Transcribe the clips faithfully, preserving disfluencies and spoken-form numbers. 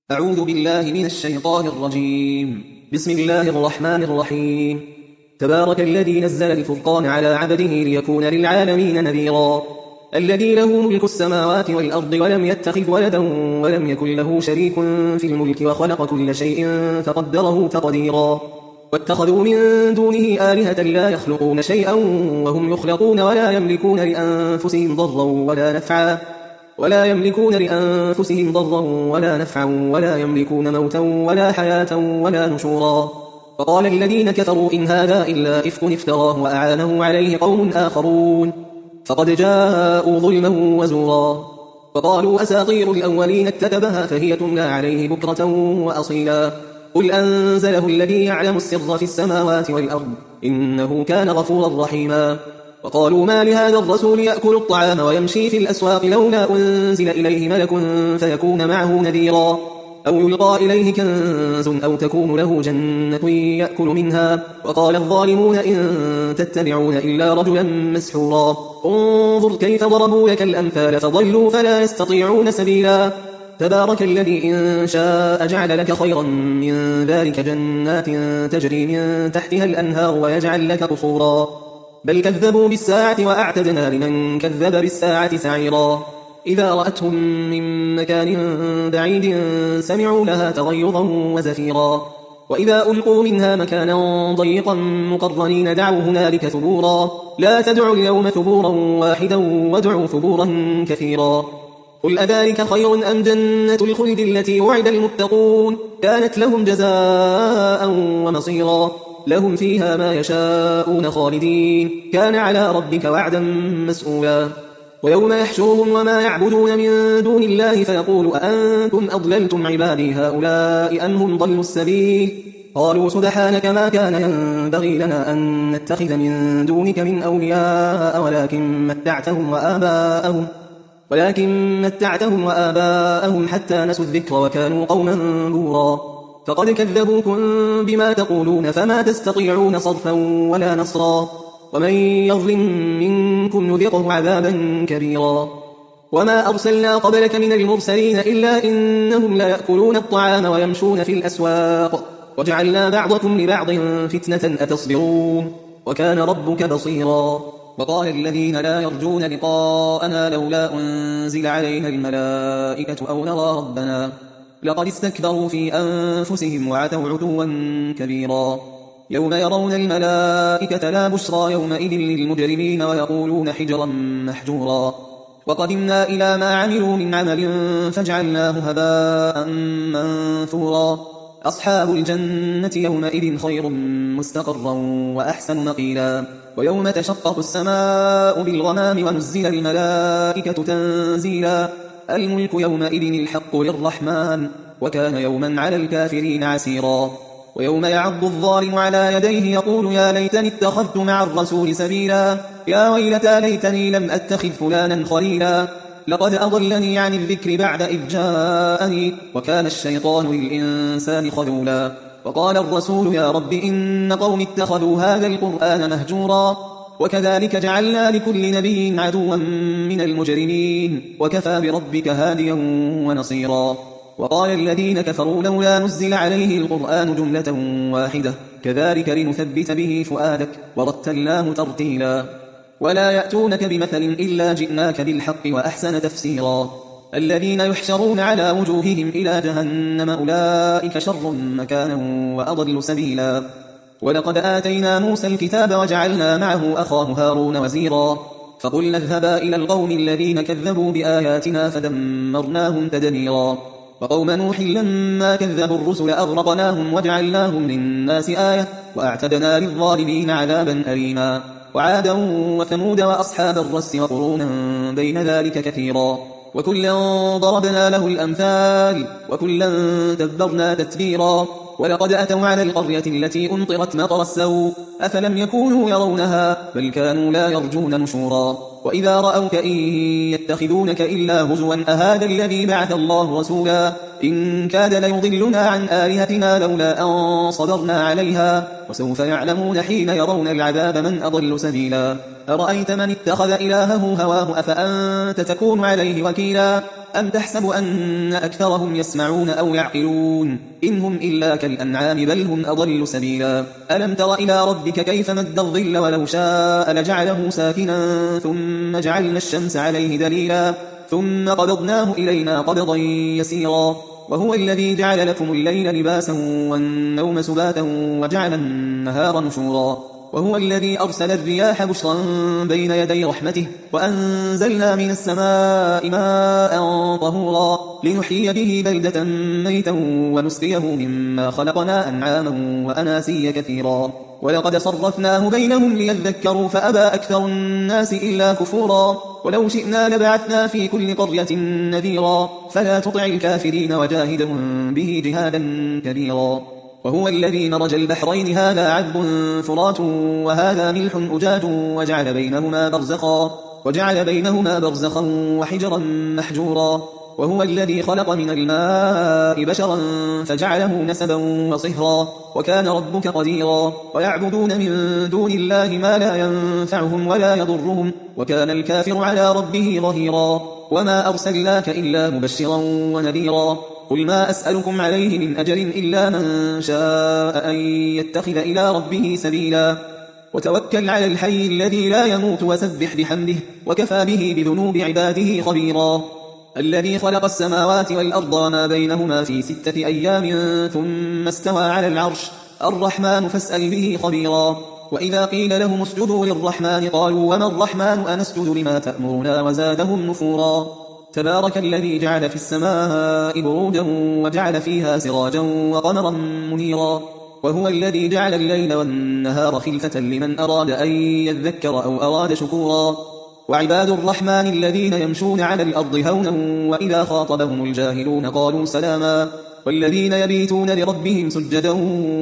أعوذ بالله من الشيطان الرجيم. بسم الله الرحمن الرحيم. تبارك الذي نزل الفرقان على عبده ليكون للعالمين نذيرا. الذي له ملك السماوات والأرض ولم يتخذ ولدا ولم يكن له شريك في الملك وخلق كل شيء فقدره تقديرا. واتخذوا من دونه آلهة لا يخلقون شيئا وهم يخلقون ولا يملكون لأنفسهم ضرا ولا نفعا ولا يملكون لأنفسهم ضرا ولا نفعا ولا يملكون موتا ولا حياة ولا نشورا. فقال الذين كفروا إن هذا إلا إفك افتراه وأعانه عليه قوم آخرون فقد جاءوا ظلما وزورا. فقالوا أساطير الأولين اكتتبها فهي تملى عليه بكرة وأصيلا. قل أنزله الذي يعلم السر في السماوات والأرض إنه كان غفورا رحيما. وقالوا ما لهذا الرسول يأكل الطعام ويمشي في الأسواق لولا أنزل إليه ملك فيكون معه نذيرا أو يلقى إليه كنز أو تكون له جنة يأكل منها. وقال الظالمون إن تتبعون إلا رجلا مسحورا. انظر كيف ضربوا لك الأمثال فضلوا فلا يستطيعون سبيلا. تبارك الذي إن شاء جعل لك خيرا من ذلك جنات تجري من تحتها الأنهار ويجعل لك قصورا. بل كذبوا بالساعة وأعتدنا لمن كذب بالساعة سعيرا. إذا رأتهم من مكان بعيد سمعوا لها تغيظا وزفيرا. وإذا ألقوا منها مكانا ضيقا مقرنين دعوا هنالك ثبورا. لا تدعوا اليوم ثبورا واحدا وادعوا ثبورا كثيرا. قل أذلك خير أم جنة الخلد التي وعد المتقون كانت لهم جزاء ومصيرا. لهم فيها ما يشاءون خالدين كان على ربك وعدا مسئولا. ويوم يحشرهم وما يعبدون من دون الله فيقول أأنتم أضللتم عبادي هؤلاء أم هم ضلوا السبيل. قالوا سبحانك ما كان ينبغي لنا أن نتخذ من دونك من أولياء ولكن متعتهم وآباءهم ولكن متعتهم وآباءهم حتى نسوا الذكر وكانوا قوما بورا. فقد كذبوكم بما تقولون فما تستطيعون صرفا ولا نصرا. ومن يظلم منكم نذقه عذابا كبيرا. وما أرسلنا قبلك من المرسلين إلا إنهم ليأكلون الطعام ويمشون في الأسواق وجعلنا بعضكم لبعض فتنة أتصبرون وكان ربك بصيرا. وقال الذين لا يرجون لقاءنا لولا أنزل علينا الملائكة أو نرى ربنا لقد استكبروا في أنفسهم وعتوا عتوا كبيرا. يوم يرون الملائكة لا بشرى يومئذ للمجرمين ويقولون حجرا محجورا. وقدمنا إلى ما عملوا من عمل فجعلناه هباء منثورا. أصحاب الجنة يومئذ خير مستقرا وأحسن مقيلا. ويوم تشقق السماء بالغمام ونزل الملائكة تنزيلا. الملك يومئذ الحق للرحمن وكان يوما على الكافرين عسيرا. ويوم يعض الظالم على يديه يقول يا ليتني اتخذت مع الرسول سبيلا. يا ويلتى ليتني لم أتخذ فلانا خليلا. لقد أضلني عن الذكر بعد إذ جاءني وكان الشيطان للإنسان خذولا. وقال الرسول يا رب إن قوم اتخذوا هذا القرآن مهجورا. وكذلك جعلنا لكل نبي عدوا من المجرمين وكفى بربك هاديا ونصيرا. وقال الذين كفروا لولا نزل عليه القرآن جملة واحدة كذلك لنثبت به فؤادك ورتلناه ترتيلا. ولا يأتونك بمثل إلا جئناك بالحق وأحسن تفسيرا. الذين يحشرون على وجوههم إلى جهنم أولئك شر مكانا وأضل سبيلا. ولقد آتينا موسى الكتاب وجعلنا معه أخاه هارون وزيرا. فقلنا اذهبا إلى القوم الذين كذبوا بآياتنا فدمرناهم تدميرا. وقوم نوح لما كذبوا الرسل أغرقناهم وجعلناهم للناس آية وأعتدنا للظالمين عذابا أليما. وعادا وثمود وأصحاب الرس وقرونا بين ذلك كثيرا. وكلا ضربنا له الأمثال وكلا تبرنا تتبيرا. ولقد أتوا على القرية التي أمطرت مطر السوء أفلم يكونوا يرونها بل كانوا لا يرجون نشورا. وإذا رأوك إن يتخذونك إلا هزوا أهذا الذي بعث الله رسولا. إن كاد ليضلنا عن آلهتنا لولا أن صبرنا عليها وسوف يعلمون حين يرون العذاب من أضل سبيلا. أرأيت من اتخذ إلهه هواه أفأنت تكون عليه وكيلا. أم تحسب أن أكثرهم يسمعون أو يعقلون إن هم إلا كالأنعام بل هم أضل سبيلا ألم تر إلى ربك كيف مد الظل ولو شاء لجعله ساكنا ثم جعلنا الشمس عليه دليلا ثم قبضناه إلينا قبضا يسيرا وهو الذي جعل لكم الليل لباسا والنوم سباتا وجعل النهار نشورا وهو الذي أرسل الرياح بشرا بين يدي رحمته وأنزلنا من السماء ماء طهورا لنحيي به بلدة ميتا ونسقيه مما خلقنا أنعاما وأناسيا كثيرا ولقد صرفناه بينهم ليذكروا فأبى أكثر الناس إلا كفورا ولو شئنا لبعثنا في كل قرية نذيرا فلا تطع الكافرين وجاهدهم به جهادا كبيرا وهو الذي مرج البحرين هذا عذب فرات وهذا ملح أجاج وجعل بينهما برزخا وجعل بينهما برزخا وحجرا محجورا وهو الذي خلق من الماء بشرا فجعله نسبا وصهرا وكان ربك قديرا ويعبدون من دون الله ما لا ينفعهم ولا يضرهم وكان الكافر على ربه ظهيرا وما أرسلناك إلا مبشرا ونذيرا قل ما أسألكم عليه من أجر إلا من شاء أن يتخذ إلى ربه سبيلا وتوكل على الحي الذي لا يموت وسبح بحمده وكفى به بذنوب عباده خبيرا الذي خلق السماوات والأرض وما بينهما في ستة أيام ثم استوى على العرش الرحمن فاسأل به خبيرا وإذا قيل لهم اسجدوا للرحمن قالوا وما الرحمن أنسجد لما تأمرنا وزادهم نفورا تبارك الذي جعل في السماء بروجا وجعل فيها سراجا وقمرا منيرا وهو الذي جعل الليل والنهار خلفة لمن أراد أن يذكر أو أراد شكورا وعباد الرحمن الذين يمشون على الأرض هونا وإذا خاطبهم الجاهلون قالوا سلاما والذين يبيتون لربهم سجدا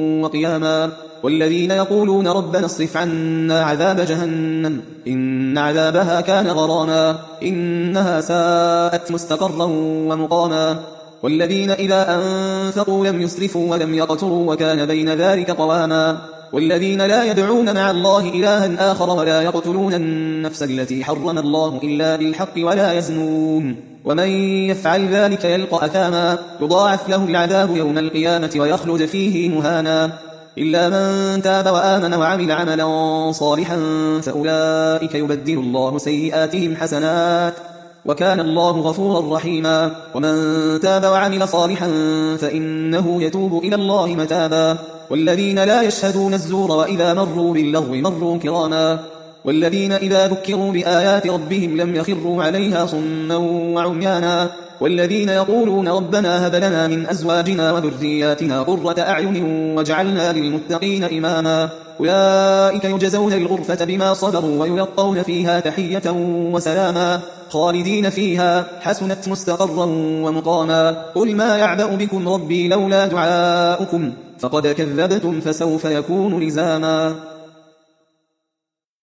وقياما والذين يقولون ربنا اصرف عنا عذاب جهنم إن عذابها كان غراما إنها ساءت مستقرا ومقاما والذين إذا أنفقوا لم يسرفوا ولم يقتروا وكان بين ذلك قواما والذين لا يدعون مع الله إلها آخر ولا يقتلون النفس التي حرم الله إلا بالحق ولا يزنون ومن يفعل ذلك يلقى أثاما يضاعف له العذاب يوم القيامة ويخلد فيه مهانا إلا من تاب وآمن وعمل عملا صالحا فأولئك يبدل الله سيئاتهم حسنات وكان الله غفورا رحيما ومن تاب وعمل صالحا فإنه يتوب إلى الله متابا والذين لا يشهدون الزور وإذا مروا باللغو مروا كراما والذين إذا ذكروا بآيات ربهم لم يخروا عليها صما وعميانا والذين يقولون ربنا هب لنا من أزواجنا وذرياتنا قرة أعين واجعلنا للمتقين إماما أولئك يجزون الغرفة بما صبروا ويلقون فيها تحية وسلاما خالدين فيها حسنت مستقرا ومقاما قل ما يعبأ بكم ربي لولا دعاؤكم فقد كذبتم فسوف يكون لزاما